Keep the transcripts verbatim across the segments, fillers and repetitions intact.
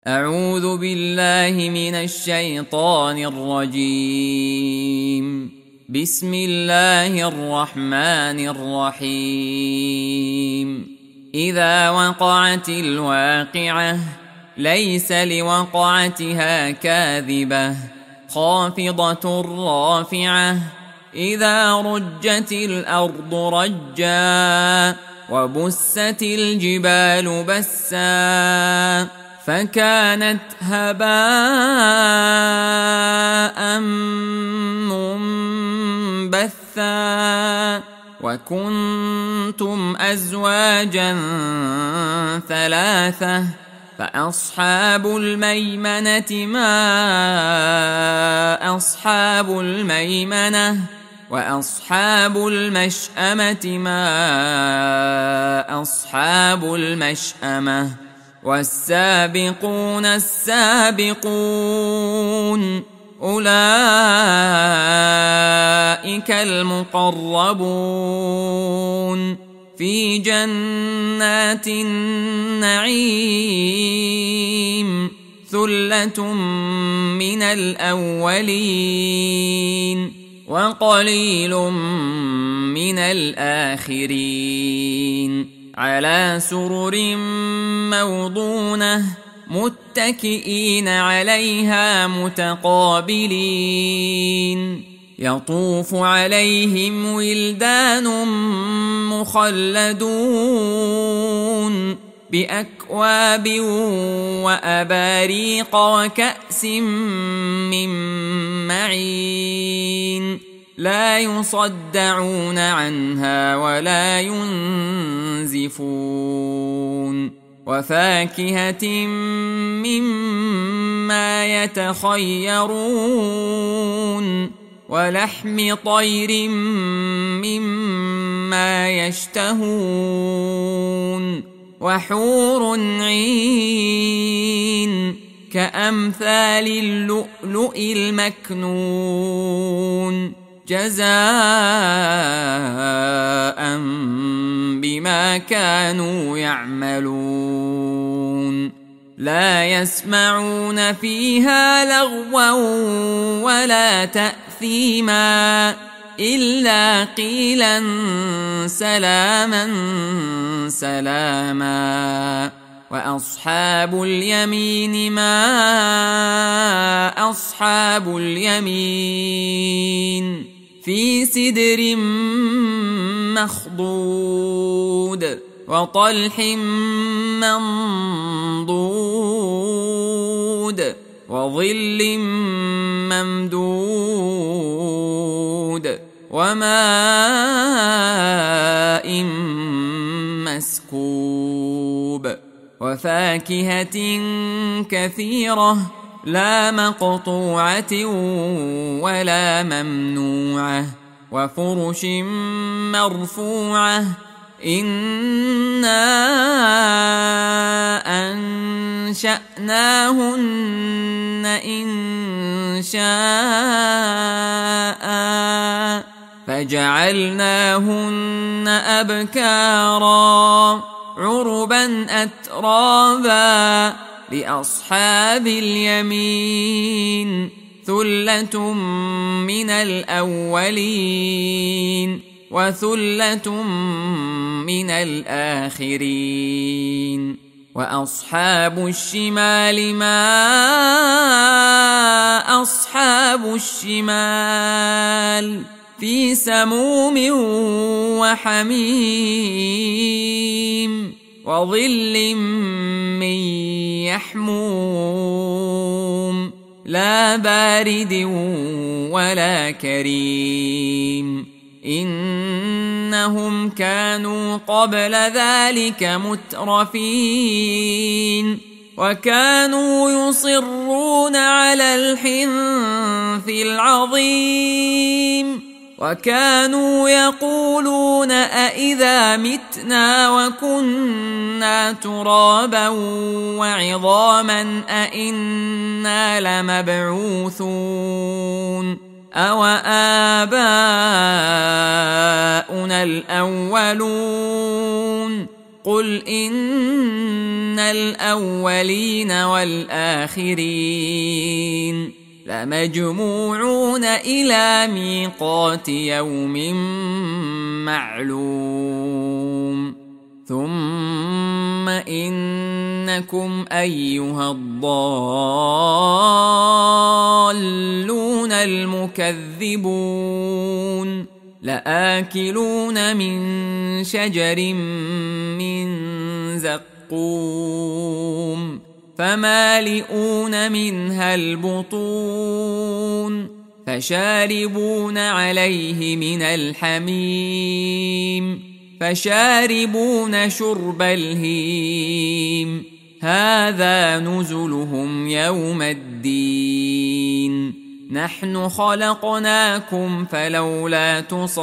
أعوذ بالله من الشيطان الرجيم. بسم الله الرحمن الرحيم. إذا وقعت الواقعة ليس لوقعتها كاذبة خافضة رافعة إذا رجت الأرض رجا وبست الجبال بسا فكانت هباء منبثا وكنتم أزواجا ثلاثة فأصحاب الميمنة ما أصحاب الميمنة وأصحاب المشأمة ما أصحاب المشأمة والسابقون السابقون أولئك المقربون في جنات النعيم ثلة من الأولين وقليل من الآخرين على سرر موضونة متكئين عليها متقابلين يطوف عليهم ولدان مخلدون بأكواب وأباريق وكأس من معين لا يصدعون عنها ولا ينزفون وفاكهة مما يتخيرون ولحم طير مما يشتهون وحور عين كأمثال اللؤلؤ المكنون جزاء بما كانوا يعملون لا يسمعون فيها لغوا ولا تأثيما إلا قيلا سلاما سلاما وأصحاب اليمين ما أصحاب اليمين في سدر مخضود وطلح منضود وظل ممدود وماء مسكوب وفاكهة كثيرة لا مقطوعة ولا ممنوعة وفرش مرفوعة إنا أنشأناهن إن شاء فجعلناهن أبكارا عربا أترابا لأصحاب اليمين ثلة من الأولين وثلة من الآخرين وأصحاب الشمال ما أصحاب الشمال في سموم وحميم وظل من يحموم لا بارد ولا كريم إنهم كانوا قبل ذلك مترفين وكانوا يصرون على الحنث العظيم وكانوا يقولون أإذا متنا وكنا ترابا وعظاما أإنا لمبعوثون أو آباؤنا الأولون قل إن الأولين والآخرين لمجموعون إلى ميقات يوم معلوم ثم إنكم أيها الضالون المكذبون لآكلون من شجر من زقوم فمالئون منها البطون فشاربون عليه من الحميم فشاربون شرب الهيم هذا نزلهم يوم الدين نحن خلقناكم فلولا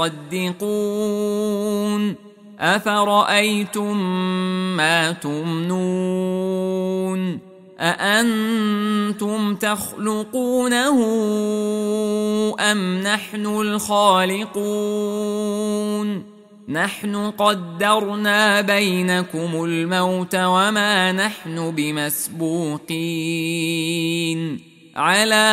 تصدقون أفرأيتم ما تمنون أأنتم تخلقونه أم نحن الخالقون نحن قدرنا بينكم الموت وما نحن بمسبوقين على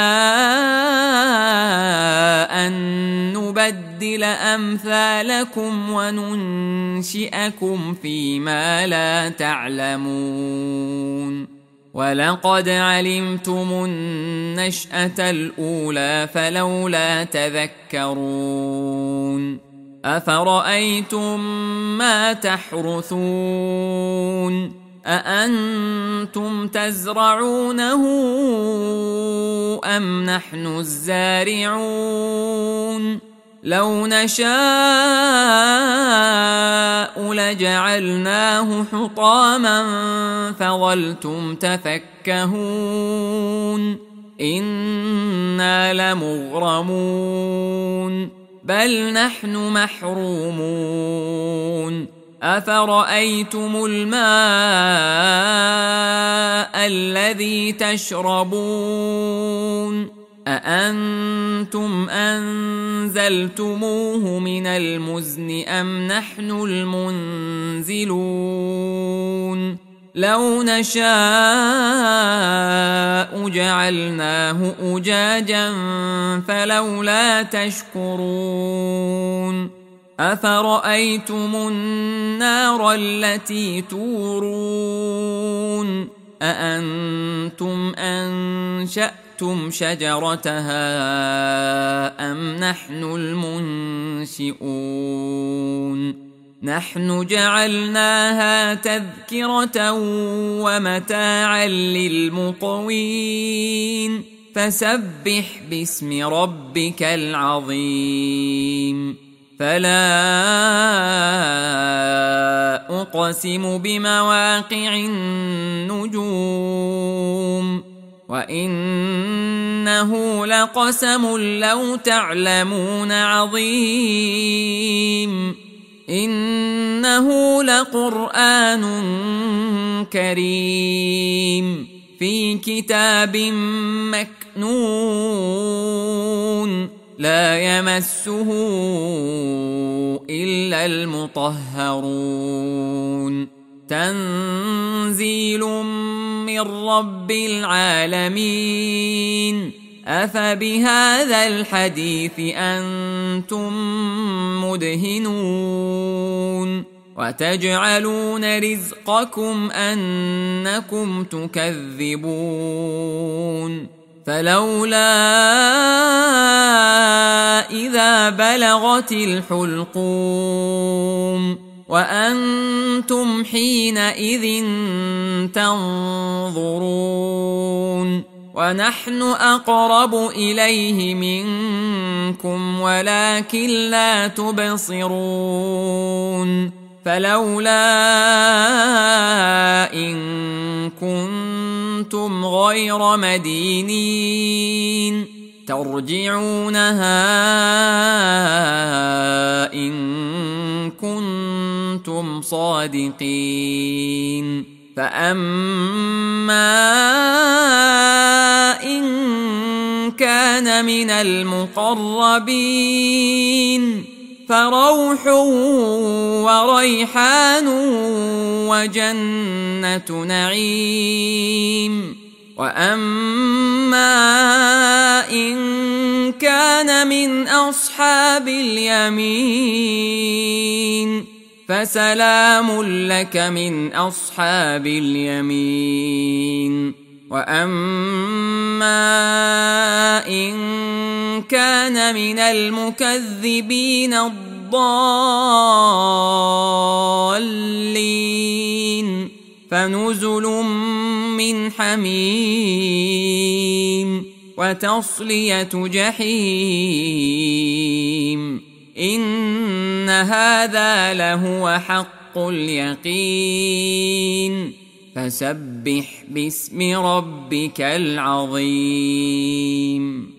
أن نبدل أمثالكم وننشئكم فيما لا تعلمون ولقد علمتم النشأة الأولى فلولا تذكرون أفرأيتم ما تحرثون أأنتم تزرعونه أم نحن الزارعون لو نشاء لجعلناه حطاما فظلتم تفكهون إنا لمغرمون بل نحن محرومون أفرأيتم الماء الذي تشربون أأنتم أنزلتموه من المزن أم نحن المنزلون لو نشاء جعلناه أجاجا فلولا تشكرون أفرأيتم النار التي تورون أأنتم أنشأتم شجرتها أم نحن المنشئون نحن جعلناها تذكرة ومتاعا للمقوين فسبح باسم ربك العظيم فلا أقسم بمواقع النجوم وإنه لقسم لو تعلمون عظيم إنه لقرآن كريم في كتاب مكنون لا يمسه إلا المطهرون تنزيل من رب العالمين أفبهذا الحديث أنتم مدهنون وتجعلون رزقكم أنكم تكذبون فلولا إذا بلغت الحلقوم وأنتم حينئذ تنظرون ونحن أقرب إليه منكم ولكن لا تبصرون فلولا إن كنتم غير مدينين ترجعونها إن كنتم صادقين فأما إن كان من المقربين فروح وريحان وجنة نعيم. وأما إن كان من أصحاب اليمين فسلام لك من أصحاب اليمين. وأما إن كان من المكذبين الضالين فنزل من حميم وتصلية جحيم. إن هذا لهو حق اليقين. فسبح باسم ربك العظيم.